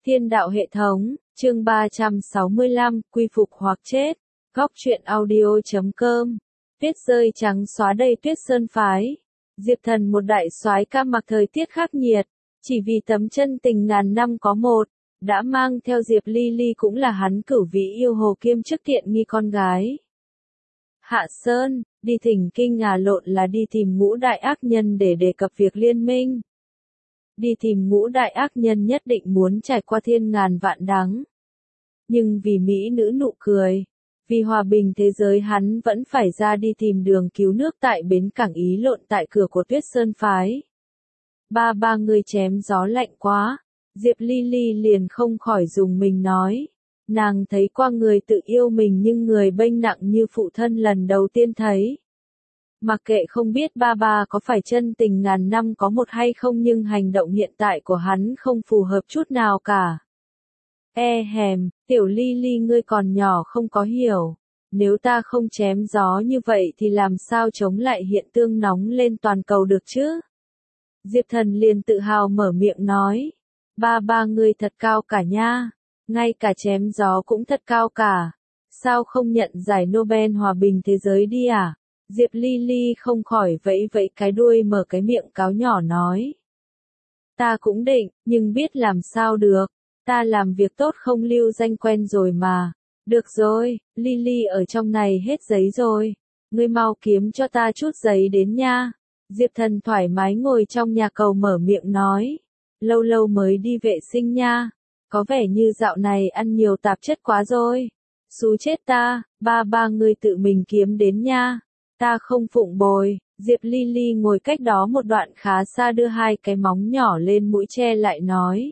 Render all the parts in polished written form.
Thiên đạo hệ thống, chương 365, quy phục hoặc chết. Góc truyện audio.com. Tuyết rơi trắng xóa đầy Tuyết Sơn phái. Diệp Thần một đại soái ca mặc thời tiết khắc nghiệt, chỉ vì tấm chân tình ngàn năm có một, đã mang theo Diệp Ly Ly cũng là hắn cửu vị yêu hồ kiêm chức tiện nghi con gái. Hạ Sơn, đi thỉnh kinh lộn là đi tìm ngũ đại ác nhân để đề cập việc liên minh. Đi tìm ngũ đại ác nhân nhất định muốn trải qua thiên ngàn vạn đắng. Nhưng vì mỹ nữ nụ cười, vì hòa bình thế giới hắn vẫn phải ra đi tìm đường cứu nước tại bến cảng Ý lộn tại cửa của Tuyết Sơn phái. Ba người chém gió lạnh quá, Diệp Ly Ly liền không khỏi dùng mình nói. Nàng thấy qua người tự yêu mình nhưng người bênh nặng như phụ thân lần đầu tiên thấy. Mặc kệ không biết ba có phải chân tình ngàn năm có một hay không nhưng hành động hiện tại của hắn không phù hợp chút nào cả. Tiểu Ly Ly ngươi còn nhỏ không có hiểu. Nếu ta không chém gió như vậy thì làm sao chống lại hiện tượng nóng lên toàn cầu được chứ? Diệp Thần liền tự hào mở miệng nói. Ba ngươi thật cao cả nha. Ngay cả chém gió cũng thật cao cả. Sao không nhận giải Nobel hòa bình thế giới đi à? Diệp Ly Ly không khỏi vẫy cái đuôi mở cái miệng cáo nhỏ nói. Ta cũng định, nhưng biết làm sao được. Ta làm việc tốt không lưu danh quen rồi mà. Được rồi, Ly Ly ở trong này hết giấy rồi. Ngươi mau kiếm cho ta chút giấy đến nha. Diệp Thần thoải mái ngồi trong nhà cầu mở miệng nói. Lâu mới đi vệ sinh nha. Có vẻ như dạo này ăn nhiều tạp chất quá rồi. Xú chết ta, ba ngươi tự mình kiếm đến nha. Ta không phụng bồi. Diệp Ly Ly ngồi cách đó một đoạn khá xa đưa hai cái móng nhỏ lên mũi che lại nói.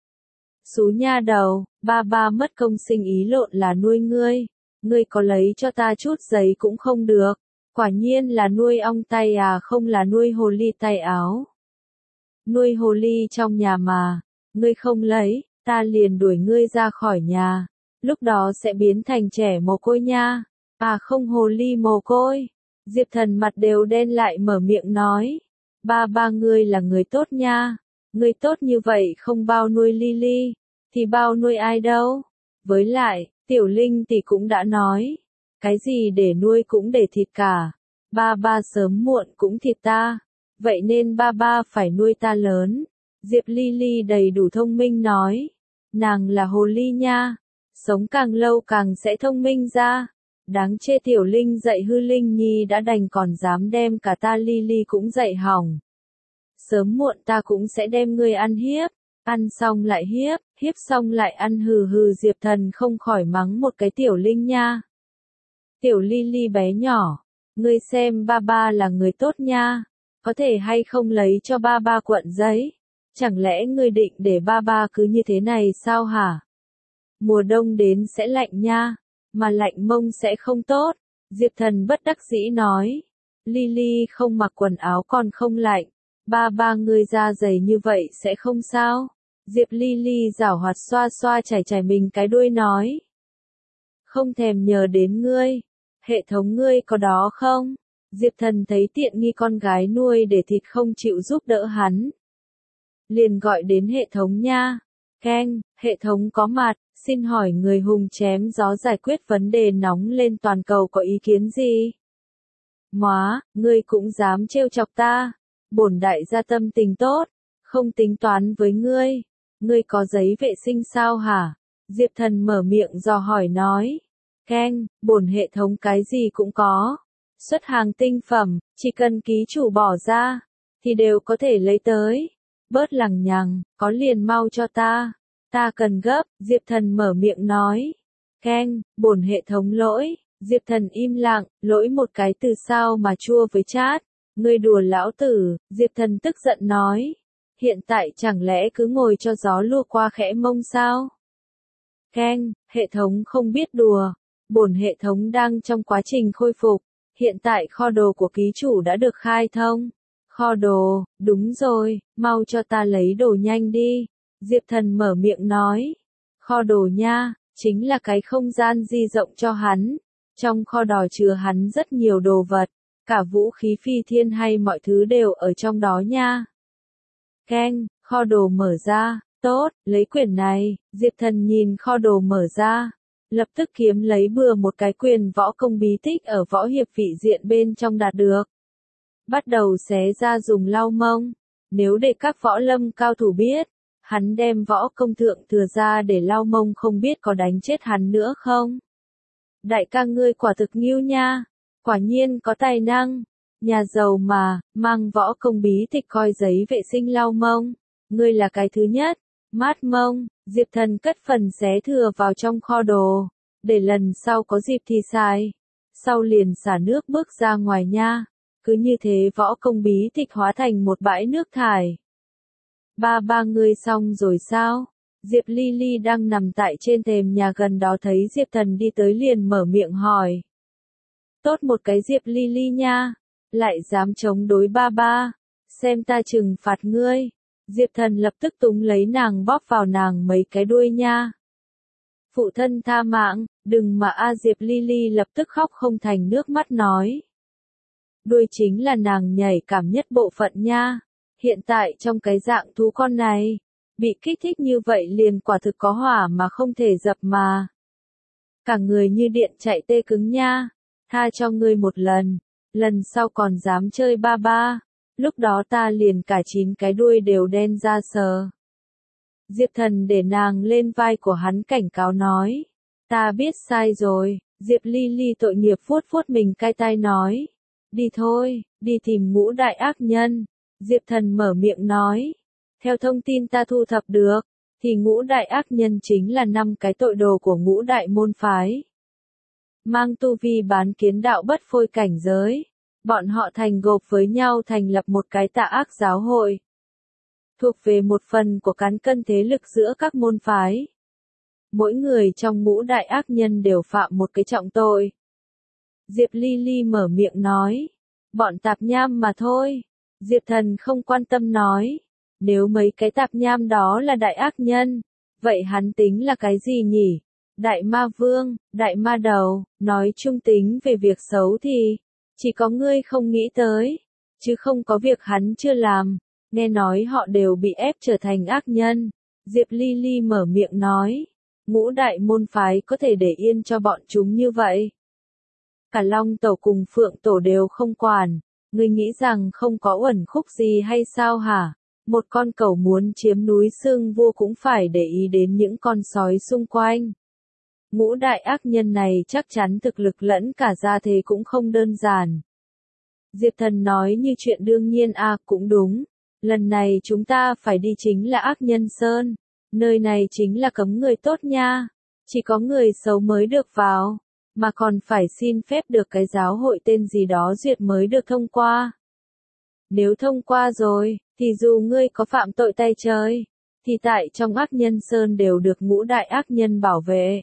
Xú nha đầu, ba mất công sinh ý lộn là nuôi ngươi. Ngươi có lấy cho ta chút giấy cũng không được. Quả nhiên là nuôi ong tay không là nuôi hồ ly tay áo. Nuôi hồ ly trong nhà mà. Ngươi không lấy, ta liền đuổi ngươi ra khỏi nhà. Lúc đó sẽ biến thành trẻ mồ côi nha. Không hồ ly mồ côi. Diệp Thần mặt đều đen lại mở miệng nói. Ba ngươi là người tốt nha. Ngươi tốt như vậy không bao nuôi Ly Ly. Thì bao nuôi ai đâu. Với lại, Tiểu Linh thì cũng đã nói. Cái gì để nuôi cũng để thịt cả. Ba sớm muộn cũng thịt ta. Vậy nên ba phải nuôi ta lớn. Diệp Ly Ly đầy đủ thông minh nói. Nàng là hồ ly nha. Sống càng lâu càng sẽ thông minh ra. Đáng chê Tiểu Linh dạy hư Linh Nhi đã đành còn dám đem cả ta Ly Ly cũng dạy hỏng. Sớm muộn ta cũng sẽ đem ngươi ăn hiếp. Ăn xong lại hiếp xong lại ăn hừ Diệp Thần không khỏi mắng một cái Tiểu Linh nha. Tiểu Ly Ly bé nhỏ. Ngươi xem ba là người tốt nha. Có thể hay không lấy cho ba cuộn giấy. Chẳng lẽ ngươi định để ba cứ như thế này sao hả? Mùa đông đến sẽ lạnh nha. Mà lạnh mông sẽ không tốt. Diệp Thần bất đắc dĩ nói. Ly Ly không mặc quần áo còn không lạnh. Ba ngươi da dày như vậy sẽ không sao. Diệp Ly Ly giảo hoạt xoa chải mình cái đuôi nói. Không thèm nhờ đến ngươi. Hệ thống ngươi có đó không? Diệp Thần thấy tiện nghi con gái nuôi để thịt không chịu giúp đỡ hắn. Liền gọi đến hệ thống nha. Keng, hệ thống có mặt, xin hỏi người hùng chém gió giải quyết vấn đề nóng lên toàn cầu có ý kiến gì? Móa, ngươi cũng dám trêu chọc ta. Bổn đại gia tâm tình tốt, không tính toán với ngươi. Ngươi có giấy vệ sinh sao hả? Diệp Thần mở miệng dò hỏi nói. Keng, bổn hệ thống cái gì cũng có. Xuất hàng tinh phẩm, chỉ cần ký chủ bỏ ra, thì đều có thể lấy tới. Bớt lằng nhằng, có liền mau cho ta. Ta cần gấp, Diệp Thần mở miệng nói. Keng, bổn hệ thống lỗi. Diệp Thần im lặng, lỗi một cái từ sao mà chua với chát. Ngươi đùa lão tử, Diệp Thần tức giận nói. Hiện tại chẳng lẽ cứ ngồi cho gió lùa qua khẽ mông sao? Keng, hệ thống không biết đùa. Bổn hệ thống đang trong quá trình khôi phục. Hiện tại kho đồ của ký chủ đã được khai thông. Kho đồ, đúng rồi, mau cho ta lấy đồ nhanh đi. Diệp Thần mở miệng nói. Kho đồ nha, chính là cái không gian di rộng cho hắn. Trong kho đồ chứa hắn rất nhiều đồ vật. Cả vũ khí phi thiên hay mọi thứ đều ở trong đó nha. Keng, kho đồ mở ra. Tốt, lấy quyển này, Diệp Thần nhìn kho đồ mở ra. Lập tức kiếm lấy bừa một cái quyền võ công bí tích ở võ hiệp vị diện bên trong đạt được. Bắt đầu xé ra dùng lau mông. Nếu để các võ lâm cao thủ biết, hắn đem võ công thượng thừa ra để lau mông không biết có đánh chết hắn nữa không. Đại ca ngươi quả thực nghiêu nha, quả nhiên có tài năng. Nhà giàu mà, mang võ công bí tịch coi giấy vệ sinh lau mông. Ngươi là cái thứ nhất. Mát mông, Diệp Thần cất phần xé thừa vào trong kho đồ, để lần sau có dịp thì xài. Sau liền xả nước bước ra ngoài nha. Cứ như thế võ công bí tịch hóa thành một bãi nước thải. Ba người xong rồi sao? Diệp Ly Ly đang nằm tại trên thềm nhà gần đó thấy Diệp Thần đi tới liền mở miệng hỏi. Tốt một cái Diệp Ly Ly nha, lại dám chống đối ba, xem ta trừng phạt ngươi. Diệp Thần lập tức túng lấy nàng bóp vào nàng mấy cái đuôi nha. Phụ thân tha mạng, đừng mà Diệp Ly Ly lập tức khóc không thành nước mắt nói. Đuôi chính là nàng nhảy cảm nhất bộ phận nha. Hiện tại trong cái dạng thú con này, bị kích thích như vậy liền quả thực có hỏa mà không thể dập mà. Cả người như điện chạy tê cứng nha. Tha cho ngươi một lần sau còn dám chơi ba. Lúc đó ta liền cả 9 cái đuôi đều đen ra sờ. Diệp Thần để nàng lên vai của hắn cảnh cáo nói. Ta biết sai rồi, Diệp Ly Ly tội nghiệp vuốt vuốt mình cay tai nói. Đi thôi, đi tìm Ngũ đại ác nhân. Diệp Thần mở miệng nói. Theo thông tin ta thu thập được, thì Ngũ đại ác nhân chính là 5 cái tội đồ của Ngũ đại môn phái. Mang tu vi bán kiến đạo bất phôi cảnh giới. Bọn họ thành gộp với nhau thành lập một cái tà ác giáo hội. Thuộc về một phần của cán cân thế lực giữa các môn phái. Mỗi người trong Ngũ đại ác nhân đều phạm một cái trọng tội. Diệp Ly Ly mở miệng nói. Bọn tạp nham mà thôi. Diệp Thần không quan tâm nói. Nếu mấy cái tạp nham đó là đại ác nhân, vậy hắn tính là cái gì nhỉ? Đại ma vương, đại ma đầu, nói chung tính về việc xấu thì chỉ có ngươi không nghĩ tới, chứ không có việc hắn chưa làm. Nghe nói họ đều bị ép trở thành ác nhân. Diệp Ly Ly mở miệng nói. Ngũ đại môn phái có thể để yên cho bọn chúng như vậy. Cả Long Tổ cùng Phượng Tổ đều không quản. Ngươi nghĩ rằng không có uẩn khúc gì hay sao hả? Một con cẩu muốn chiếm núi Sương Vua cũng phải để ý đến những con sói xung quanh. Ngũ đại ác nhân này chắc chắn thực lực lẫn cả gia thế cũng không đơn giản. Diệp Thần nói như chuyện đương nhiên cũng đúng. Lần này chúng ta phải đi chính là Ác Nhân Sơn. Nơi này chính là cấm người tốt nha. Chỉ có người xấu mới được vào. Mà còn phải xin phép được cái giáo hội tên gì đó duyệt mới được thông qua. Nếu thông qua rồi, thì dù ngươi có phạm tội tay trời, thì tại trong Ác Nhân Sơn đều được Ngũ đại ác nhân bảo vệ.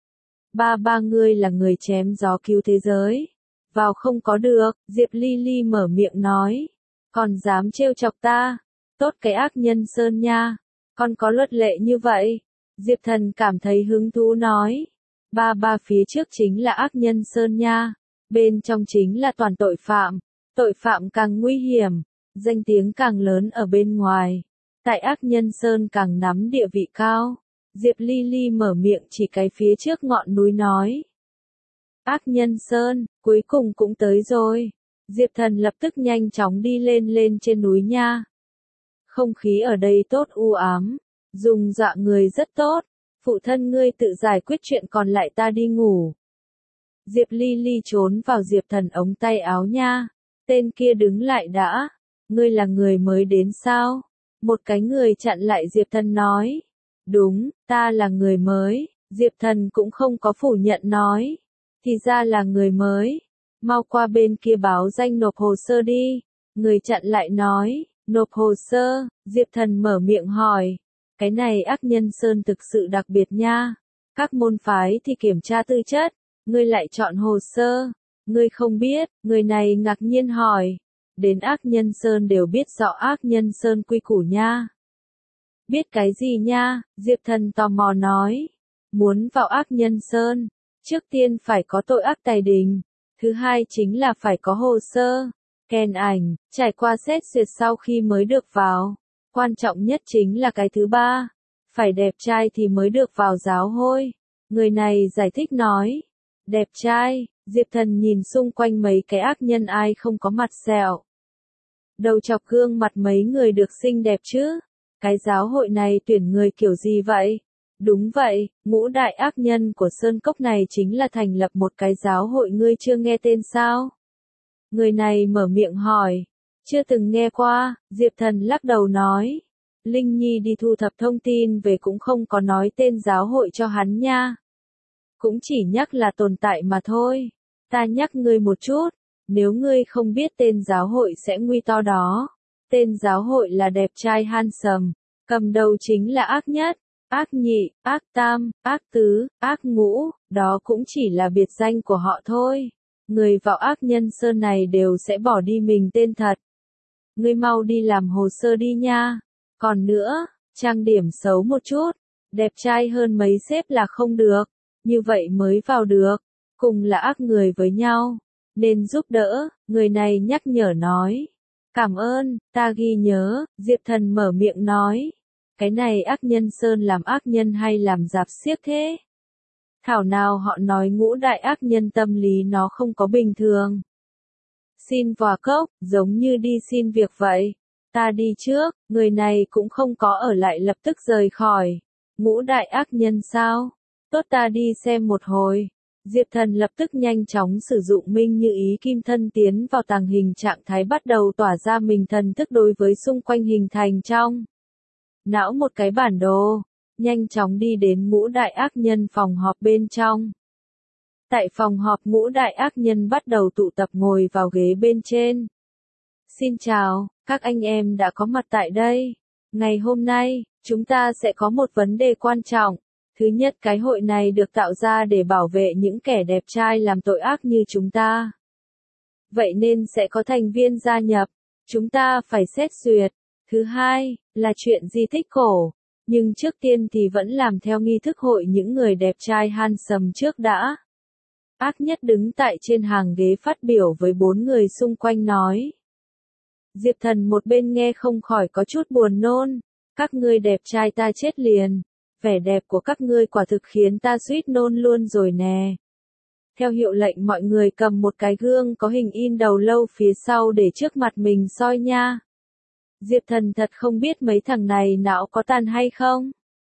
Ba ngươi là người chém gió cứu thế giới. Vào không có được, Diệp Ly Ly mở miệng nói. Còn dám trêu chọc ta. Tốt cái Ác Nhân Sơn nha. Con có luật lệ như vậy. Diệp Thần cảm thấy hứng thú nói. Ba phía trước chính là Ác Nhân Sơn nha. Bên trong chính là toàn tội phạm. Tội phạm càng nguy hiểm. Danh tiếng càng lớn ở bên ngoài. Tại Ác Nhân Sơn càng nắm địa vị cao. Diệp Ly Ly mở miệng chỉ cái phía trước ngọn núi nói. Ác Nhân Sơn, cuối cùng cũng tới rồi. Diệp Thần lập tức nhanh chóng đi lên trên núi nha. Không khí ở đây tốt u ám, dùng dọa người rất tốt. Phụ thân ngươi tự giải quyết chuyện còn lại ta đi ngủ. Diệp Ly Ly trốn vào Diệp Thần ống tay áo nha. Tên kia đứng lại đã. Ngươi là người mới đến sao? Một cái người chặn lại Diệp Thần nói. Đúng, ta là người mới. Diệp Thần cũng không có phủ nhận nói. Thì ra là người mới. Mau qua bên kia báo danh nộp hồ sơ đi. Người chặn lại nói. Nộp hồ sơ. Diệp Thần mở miệng hỏi. Cái này Ác Nhân Sơn thực sự đặc biệt nha. Các môn phái thì kiểm tra tư chất. Ngươi lại chọn hồ sơ. Ngươi không biết. Người này ngạc nhiên hỏi. Đến Ác Nhân Sơn đều biết rõ Ác Nhân Sơn quy củ nha. Biết cái gì nha? Diệp Thần tò mò nói. Muốn vào Ác Nhân Sơn, trước tiên phải có tội ác tài đình. Thứ hai chính là phải có hồ sơ, kèn ảnh, trải qua xét duyệt sau khi mới được vào. Quan trọng nhất chính là cái thứ ba, Phải đẹp trai thì mới được vào giáo hội. Người này giải thích nói. Đẹp trai, Diệp Thần nhìn xung quanh mấy cái ác nhân ai không có mặt sẹo. Đầu chọc gương mặt mấy người được xinh đẹp chứ. Cái giáo hội này tuyển người kiểu gì vậy? Đúng vậy, ngũ đại ác nhân của Sơn Cốc này chính là thành lập một cái giáo hội, ngươi chưa nghe tên sao? Người này mở miệng hỏi. Chưa từng nghe qua, Diệp Thần lắc đầu nói. Linh Nhi đi thu thập thông tin về cũng không có nói tên giáo hội cho hắn nha. Cũng chỉ nhắc là tồn tại mà thôi. Ta nhắc ngươi một chút, nếu ngươi không biết tên giáo hội sẽ nguy to đó. Tên giáo hội là đẹp trai handsome, cầm đầu chính là ác nhất, ác nhị, ác tam, ác tứ, ác ngũ, đó cũng chỉ là biệt danh của họ thôi. Người vào ác nhân sơn này đều sẽ bỏ đi mình tên thật. Ngươi mau đi làm hồ sơ đi nha. Còn nữa, trang điểm xấu một chút, đẹp trai hơn mấy sếp là không được, như vậy mới vào được. Cùng là ác người với nhau, nên giúp đỡ, người này nhắc nhở nói. Cảm ơn, ta ghi nhớ, Diệp Thần mở miệng nói. Cái này ác nhân sơn làm ác nhân hay làm rạp xiếc thế? Thảo nào họ nói ngũ đại ác nhân tâm lý nó không có bình thường. Xin vòa cốc, giống như đi xin việc vậy. Ta đi trước, người này cũng không có ở lại lập tức rời khỏi. Ngũ đại ác nhân sao? Tốt, ta đi xem một hồi. Diệp Thần lập tức nhanh chóng sử dụng minh như ý kim thân tiến vào tàng hình trạng thái, bắt đầu tỏa ra mình thần thức đối với xung quanh hình thành trong não một cái bản đồ, nhanh chóng đi đến ngũ đại ác nhân phòng họp bên trong. Tại phòng họp, ngũ đại ác nhân bắt đầu tụ tập ngồi vào ghế bên trên. Xin chào, các anh em đã có mặt tại đây. Ngày hôm nay, chúng ta sẽ có một vấn đề quan trọng. Thứ nhất, cái hội này được tạo ra để bảo vệ những kẻ đẹp trai làm tội ác như chúng ta. Vậy nên sẽ có thành viên gia nhập. Chúng ta phải xét duyệt. Thứ hai, là chuyện di tích cổ. Nhưng trước tiên thì vẫn làm theo nghi thức hội những người đẹp trai handsome trước đã. Ác nhất đứng tại trên hàng ghế phát biểu với 4 người xung quanh nói. Diệp Thần một bên nghe không khỏi có chút buồn nôn. Các ngươi đẹp trai ta chết liền. Vẻ đẹp của các ngươi quả thực khiến ta suýt nôn luôn rồi nè. Theo hiệu lệnh, mọi người cầm một cái gương có hình in đầu lâu phía sau để trước mặt mình soi nha. Diệp Thần thật không biết mấy thằng này não có tàn hay không.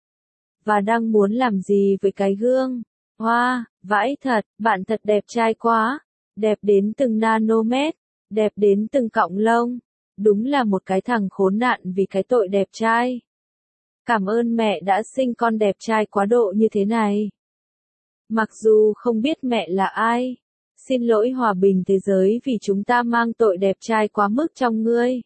Và đang muốn làm gì với cái gương. Hoa, vãi thật, bạn thật đẹp trai quá. Đẹp đến từng nanomet, đẹp đến từng cọng lông. Đúng là một cái thằng khốn nạn vì cái tội đẹp trai. Cảm ơn mẹ đã sinh con đẹp trai quá độ như thế này. Mặc dù không biết mẹ là ai. Xin lỗi hòa bình thế giới vì chúng ta mang tội đẹp trai quá mức trong ngươi.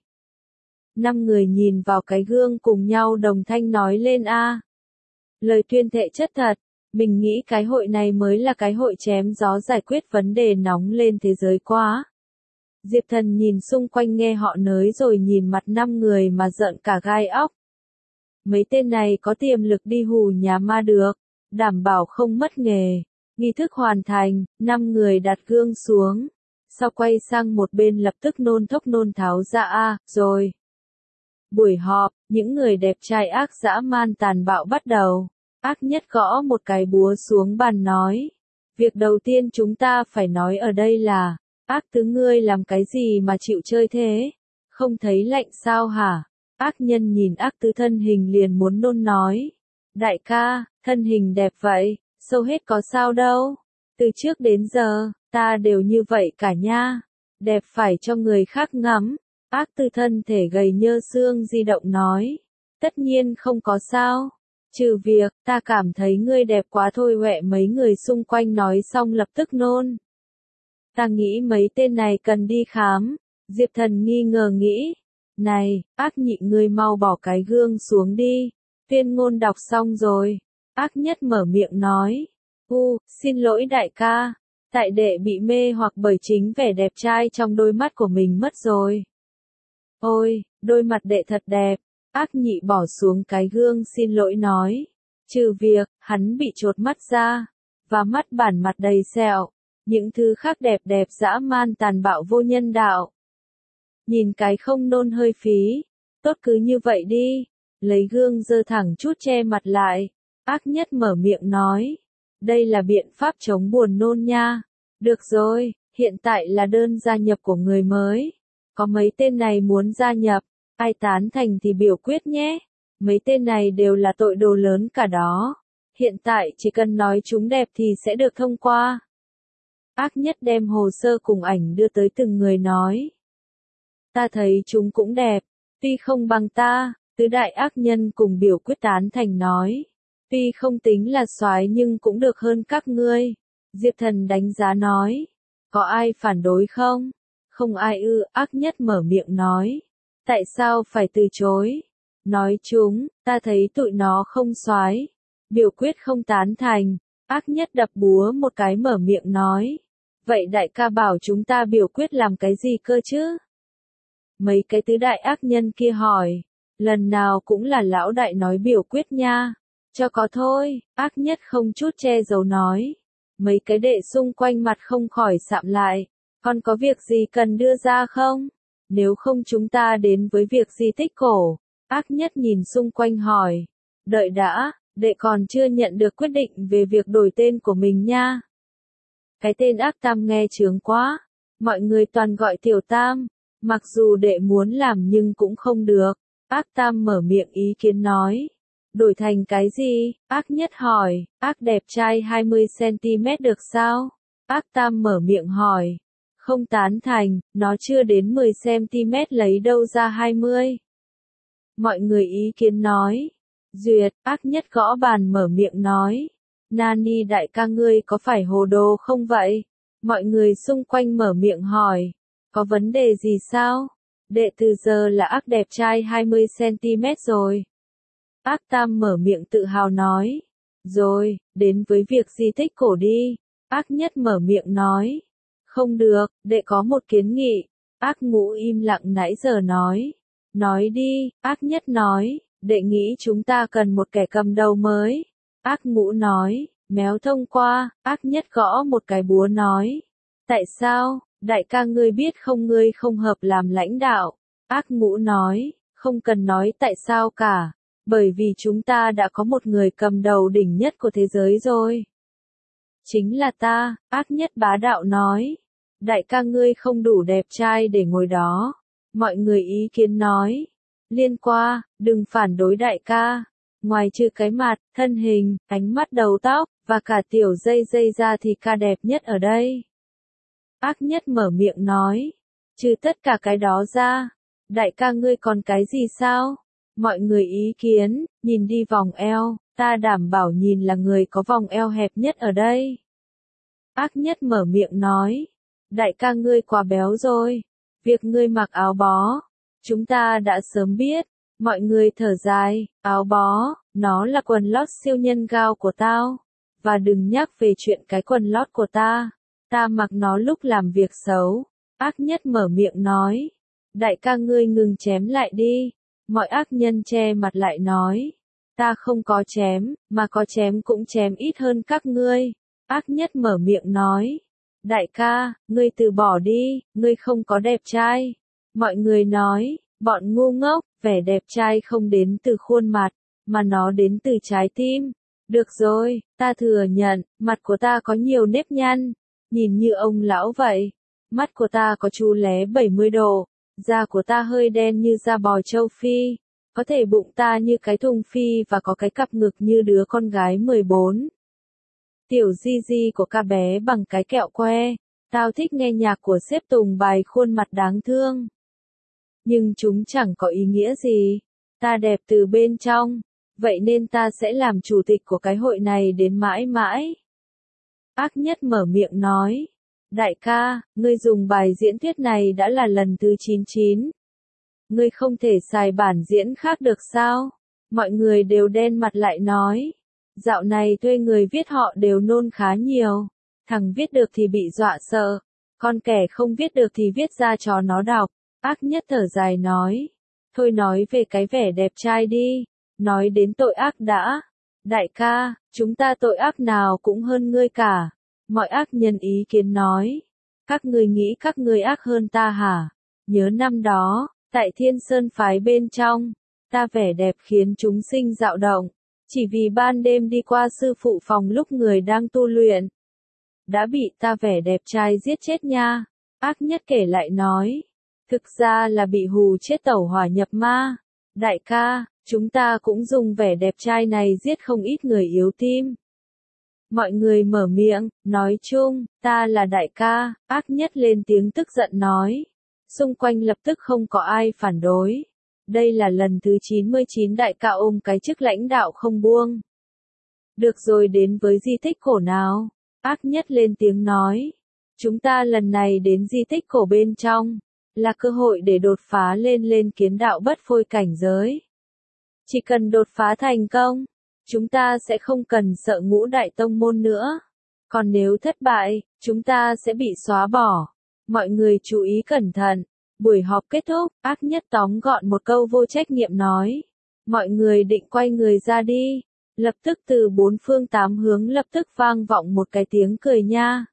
5 người nhìn vào cái gương cùng nhau đồng thanh nói lên a. Lời tuyên thệ chất thật. Mình nghĩ cái hội này mới là cái hội chém gió giải quyết vấn đề nóng lên thế giới quá. Diệp Thần nhìn xung quanh nghe họ nới rồi nhìn mặt 5 người mà giận cả gai óc. Mấy tên này có tiềm lực đi hù nhà ma được, đảm bảo không mất nghề. Nghi thức hoàn thành, 5 người đặt gương xuống. Sau quay sang một bên lập tức nôn thốc nôn tháo ra rồi. Buổi họp, những người đẹp trai ác dã man tàn bạo bắt đầu. Ác nhất gõ một cái búa xuống bàn nói. Việc đầu tiên chúng ta phải nói ở đây là, ác tứ ngươi làm cái gì mà chịu chơi thế? Không thấy lạnh sao hả? Ác nhân nhìn ác tứ thân hình liền muốn nôn nói. Đại ca, thân hình đẹp vậy, sâu hết có sao đâu. Từ trước đến giờ, ta đều như vậy cả nha. Đẹp phải cho người khác ngắm. Ác tứ thân thể gầy nhơ xương di động nói. Tất nhiên không có sao. Trừ việc, ta cảm thấy ngươi đẹp quá thôi. Huệ mấy người xung quanh nói xong lập tức nôn. Ta nghĩ mấy tên này cần đi khám. Diệp Thần nghi ngờ nghĩ. Này, ác nhị ngươi mau bỏ cái gương xuống đi. Tuyên ngôn đọc xong rồi. Ác nhất mở miệng nói. Xin lỗi đại ca. Tại đệ bị mê hoặc bởi chính vẻ đẹp trai trong đôi mắt của mình mất rồi. Ôi, đôi mặt đệ thật đẹp. Ác nhị bỏ xuống cái gương xin lỗi nói. Trừ việc, hắn bị chột mắt ra. Và mắt bản mặt đầy sẹo. Những thứ khác đẹp đẹp dã man tàn bạo vô nhân đạo. Nhìn cái không nôn hơi phí. Tốt cứ như vậy đi. lấy gương giơ thẳng chút che mặt lại. Ác nhất mở miệng nói. Đây là biện pháp chống buồn nôn nha. Được rồi, hiện tại là đơn gia nhập của người mới. Có mấy tên này muốn gia nhập, ai tán thành thì biểu quyết nhé. Mấy tên này đều là tội đồ lớn cả đó. Hiện tại chỉ cần nói chúng đẹp thì sẽ được thông qua. Ác nhất đem hồ sơ cùng ảnh đưa tới từng người nói. Ta thấy chúng cũng đẹp, tuy không bằng ta, tứ đại ác nhân cùng biểu quyết tán thành nói. Tuy không tính là soái nhưng cũng được hơn các ngươi. Diệp Thần đánh giá nói. Có ai phản đối không? Không ai ư, ác nhất mở miệng nói. Tại sao phải từ chối? Nói chúng, ta thấy tụi nó không soái. Biểu quyết không tán thành. Ác nhất đập búa một cái mở miệng nói. Vậy đại ca bảo chúng ta biểu quyết làm cái gì cơ chứ? Mấy cái tứ đại ác nhân kia hỏi. Lần nào cũng là lão đại nói biểu quyết nha. Cho có thôi, ác nhất không chút che giấu nói. Mấy cái đệ xung quanh mặt không khỏi sạm lại. Còn có việc gì cần đưa ra không? Nếu không chúng ta đến với việc di tích cổ. Ác nhất nhìn xung quanh hỏi. Đợi đã, đệ còn chưa nhận được quyết định về việc đổi tên của mình nha. Cái tên ác tam nghe chướng quá. Mọi người toàn gọi tiểu tam. Mặc dù đệ muốn làm nhưng cũng không được. Ác tam mở miệng ý kiến nói. Đổi thành cái gì? Ác nhất hỏi. Ác đẹp trai 20cm được sao? Ác tam mở miệng hỏi. Không tán thành, nó chưa đến 10cm lấy đâu ra 20. Mọi người ý kiến nói. Duyệt, ác nhất gõ bàn mở miệng nói. Nani đại ca ngươi có phải hồ đồ không vậy? Mọi người xung quanh mở miệng hỏi. Có vấn đề gì sao? Đệ từ giờ là ác đẹp trai 20cm rồi. Ác tam mở miệng tự hào nói. Rồi, đến với việc di tích cổ đi. Ác nhất mở miệng nói. Không được, đệ có một kiến nghị. Ác ngũ im lặng nãy giờ nói. Nói đi, ác nhất nói. Đệ nghĩ chúng ta cần một kẻ cầm đầu mới. Ác ngũ nói. Méo thông qua, ác nhất gõ một cái búa nói. Tại sao, đại ca ngươi biết không ngươi không hợp làm lãnh đạo. Ác ngũ nói. Không cần nói tại sao cả. Bởi vì chúng ta đã có một người cầm đầu đỉnh nhất của thế giới rồi. Chính là ta, ác nhất bá đạo nói. Đại ca ngươi không đủ đẹp trai để ngồi đó. Mọi người ý kiến nói. Liên qua, đừng phản đối đại ca. Ngoài trừ cái mặt, thân hình, ánh mắt đầu tóc, và cả tiểu dây dây ra thì ca đẹp nhất ở đây. Ác nhất mở miệng nói. Trừ tất cả cái đó ra. Đại ca ngươi còn cái gì sao? Mọi người ý kiến, nhìn đi vòng eo, ta đảm bảo nhìn là người có vòng eo hẹp nhất ở đây. Ác nhất mở miệng nói. Đại ca ngươi quá béo rồi. Việc ngươi mặc áo bó. Chúng ta đã sớm biết. Mọi người thở dài, áo bó, nó là quần lót siêu nhân gao của tao. Và đừng nhắc về chuyện cái quần lót của ta. Ta mặc nó lúc làm việc xấu. Ác nhất mở miệng nói. Đại ca ngươi ngừng chém lại đi. Mọi ác nhân che mặt lại nói. Ta không có chém, mà có chém cũng chém ít hơn các ngươi. Ác nhất mở miệng nói. Đại ca, ngươi từ bỏ đi, ngươi không có đẹp trai. Mọi người nói, bọn ngu ngốc, vẻ đẹp trai không đến từ khuôn mặt, mà nó đến từ trái tim. Được rồi, ta thừa nhận, mặt của ta có nhiều nếp nhăn, nhìn như ông lão vậy. Mắt của ta có chu lé 70 độ, da của ta hơi đen như da bò châu Phi, có thể bụng ta như cái thùng phi và có cái cặp ngực như đứa con gái 14. Tiểu di di của ca bé bằng cái kẹo que, tao thích nghe nhạc của xếp Tùng bài khuôn mặt đáng thương. Nhưng chúng chẳng có ý nghĩa gì, ta đẹp từ bên trong, vậy nên ta sẽ làm chủ tịch của cái hội này đến mãi mãi. Ác nhất mở miệng nói. Đại ca, ngươi dùng bài diễn thuyết này đã là lần thứ 99. Ngươi không thể xài bản diễn khác được sao? Mọi người đều đen mặt lại nói. Dạo này thuê người viết họ đều nôn khá nhiều. Thằng viết được thì bị dọa sợ. Con kẻ không viết được thì viết ra cho nó đọc. Ác nhất thở dài nói. Thôi nói về cái vẻ đẹp trai đi. Nói đến tội ác đã. Đại ca, chúng ta tội ác nào cũng hơn ngươi cả. Mọi ác nhân ý kiến nói. Các ngươi nghĩ các ngươi ác hơn ta hả? Nhớ năm đó, tại Thiên Sơn phái bên trong, ta vẻ đẹp khiến chúng sinh dao động, chỉ vì ban đêm đi qua sư phụ phòng lúc người đang tu luyện. Đã bị ta vẻ đẹp trai giết chết nha. Ác nhất kể lại nói. Thực ra là bị hù chết tẩu hỏa nhập ma. Đại ca, chúng ta cũng dùng vẻ đẹp trai này giết không ít người yếu tim. Mọi người mở miệng, nói chung, ta là đại ca, ác nhất lên tiếng tức giận nói. Xung quanh lập tức không có ai phản đối. Đây là lần thứ 99 đại ca ôm cái chức lãnh đạo không buông. Được rồi, đến với di tích cổ nào. Ác nhất lên tiếng nói. Chúng ta lần này đến di tích cổ bên trong, là cơ hội để đột phá lên kiến đạo bất phôi cảnh giới. Chỉ cần đột phá thành công, chúng ta sẽ không cần sợ ngũ đại tông môn nữa. Còn nếu thất bại, chúng ta sẽ bị xóa bỏ. Mọi người chú ý cẩn thận. Buổi họp kết thúc, ác nhất tóm gọn một câu vô trách nhiệm nói. Mọi người định quay người ra đi. Lập tức từ bốn phương tám hướng lập tức vang vọng một cái tiếng cười nha.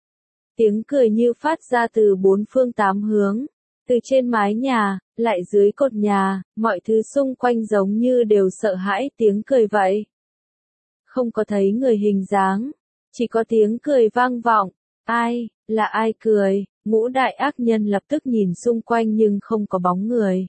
Tiếng cười như phát ra từ bốn phương tám hướng. Từ trên mái nhà, lại dưới cột nhà, mọi thứ xung quanh giống như đều sợ hãi tiếng cười vậy. Không có thấy người hình dáng, chỉ có tiếng cười vang vọng. Ai, là ai cười? Ngũ đại ác nhân lập tức nhìn xung quanh nhưng không có bóng người.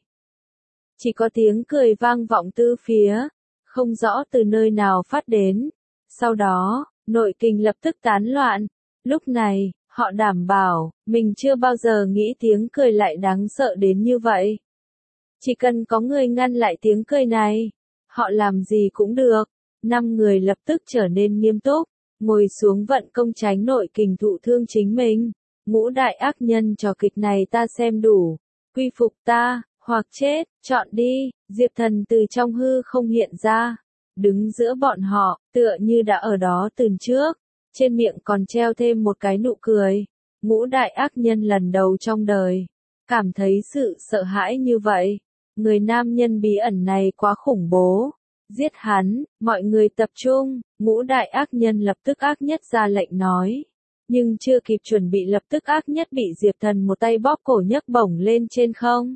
Chỉ có tiếng cười vang vọng từ phía, không rõ từ nơi nào phát đến. Sau đó, nội kinh lập tức tán loạn. Lúc này, họ đảm bảo, mình chưa bao giờ nghĩ tiếng cười lại đáng sợ đến như vậy. Chỉ cần có người ngăn lại tiếng cười này, họ làm gì cũng được. 5 người lập tức trở nên nghiêm túc, ngồi xuống vận công tránh nội kình thụ thương chính mình. Ngũ đại ác nhân trò kịch này ta xem đủ. Quy phục ta, hoặc chết, chọn đi. Diệp Thần từ trong hư không hiện ra, đứng giữa bọn họ, tựa như đã ở đó từ trước. Trên miệng còn treo thêm một cái nụ cười. Ngũ đại ác nhân lần đầu trong đời cảm thấy sự sợ hãi như vậy. Người nam nhân bí ẩn này quá khủng bố. Giết hắn, mọi người tập trung. Ngũ đại ác nhân lập tức ác nhất ra lệnh nói. Nhưng chưa kịp chuẩn bị lập tức ác nhất bị Diệp Thần một tay bóp cổ nhấc bổng lên trên không.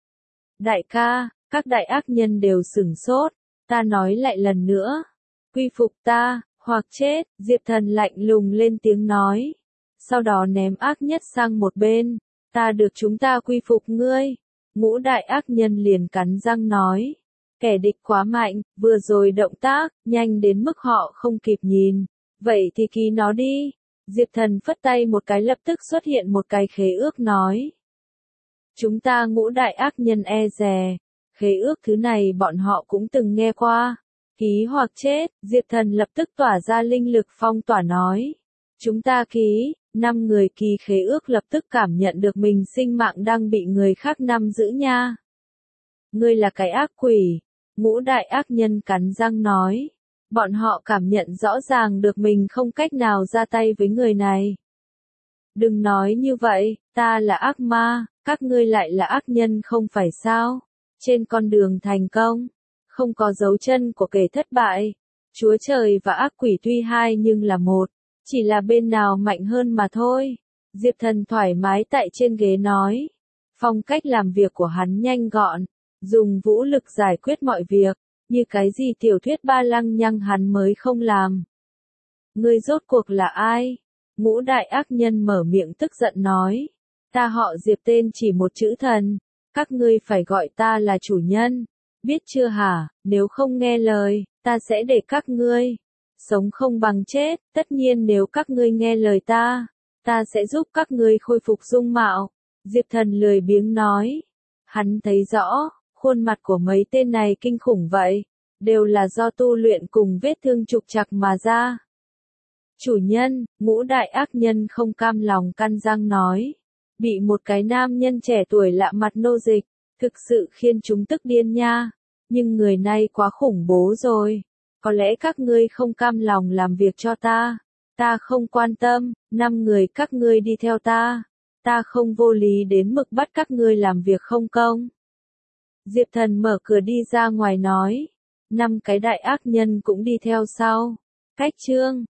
Đại ca, các đại ác nhân đều sửng sốt. Ta nói lại lần nữa. Quy phục ta, hoặc chết. Diệp Thần lạnh lùng lên tiếng nói. Sau đó ném ác nhất sang một bên. Ta được chúng ta quy phục ngươi. Ngũ đại ác nhân liền cắn răng nói. Kẻ địch quá mạnh, vừa rồi động tác, nhanh đến mức họ không kịp nhìn. Vậy thì ký nó đi. Diệp Thần phất tay một cái lập tức xuất hiện một cái khế ước nói. Chúng ta ngũ đại ác nhân e dè. Khế ước thứ này bọn họ cũng từng nghe qua. Ký hoặc chết, Diệp Thần lập tức tỏa ra linh lực phong tỏa nói. Chúng ta ký, 5 người ký khế ước lập tức cảm nhận được mình sinh mạng đang bị người khác nắm giữ nha. Ngươi là cái ác quỷ. Ngũ đại ác nhân cắn răng nói. Bọn họ cảm nhận rõ ràng được mình không cách nào ra tay với người này. Đừng nói như vậy, ta là ác ma, các ngươi lại là ác nhân không phải sao? Trên con đường thành công, không có dấu chân của kẻ thất bại. Chúa trời và ác quỷ tuy hai nhưng là một, chỉ là bên nào mạnh hơn mà thôi. Diệp Thần thoải mái tại trên ghế nói. Phong cách làm việc của hắn nhanh gọn, dùng vũ lực giải quyết mọi việc, như cái gì tiểu thuyết ba lăng nhăng hắn mới không làm. Ngươi rốt cuộc là ai? Ngũ đại ác nhân mở miệng tức giận nói. Ta họ Diệp, tên chỉ một chữ Thần. Các ngươi phải gọi ta là chủ nhân. Biết chưa hả? Nếu không nghe lời, ta sẽ để các ngươi sống không bằng chết. Tất nhiên nếu các ngươi nghe lời ta sẽ giúp các ngươi khôi phục dung mạo. Diệp Thần lười biếng nói. Hắn thấy rõ, khuôn mặt của mấy tên này kinh khủng vậy, đều là do tu luyện cùng vết thương trục trặc mà ra. Chủ nhân, ngũ đại ác nhân không cam lòng căn răng nói. Bị một cái nam nhân trẻ tuổi lạ mặt nô dịch, thực sự khiến chúng tức điên nha. Nhưng người này quá khủng bố rồi. Có lẽ các ngươi không cam lòng làm việc cho ta. Ta không quan tâm, 5 người các ngươi đi theo ta. Ta không vô lý đến mực bắt các ngươi làm việc không công. Diệp Thần mở cửa đi ra ngoài nói. 5 cái đại ác nhân cũng đi theo sau. Cách chương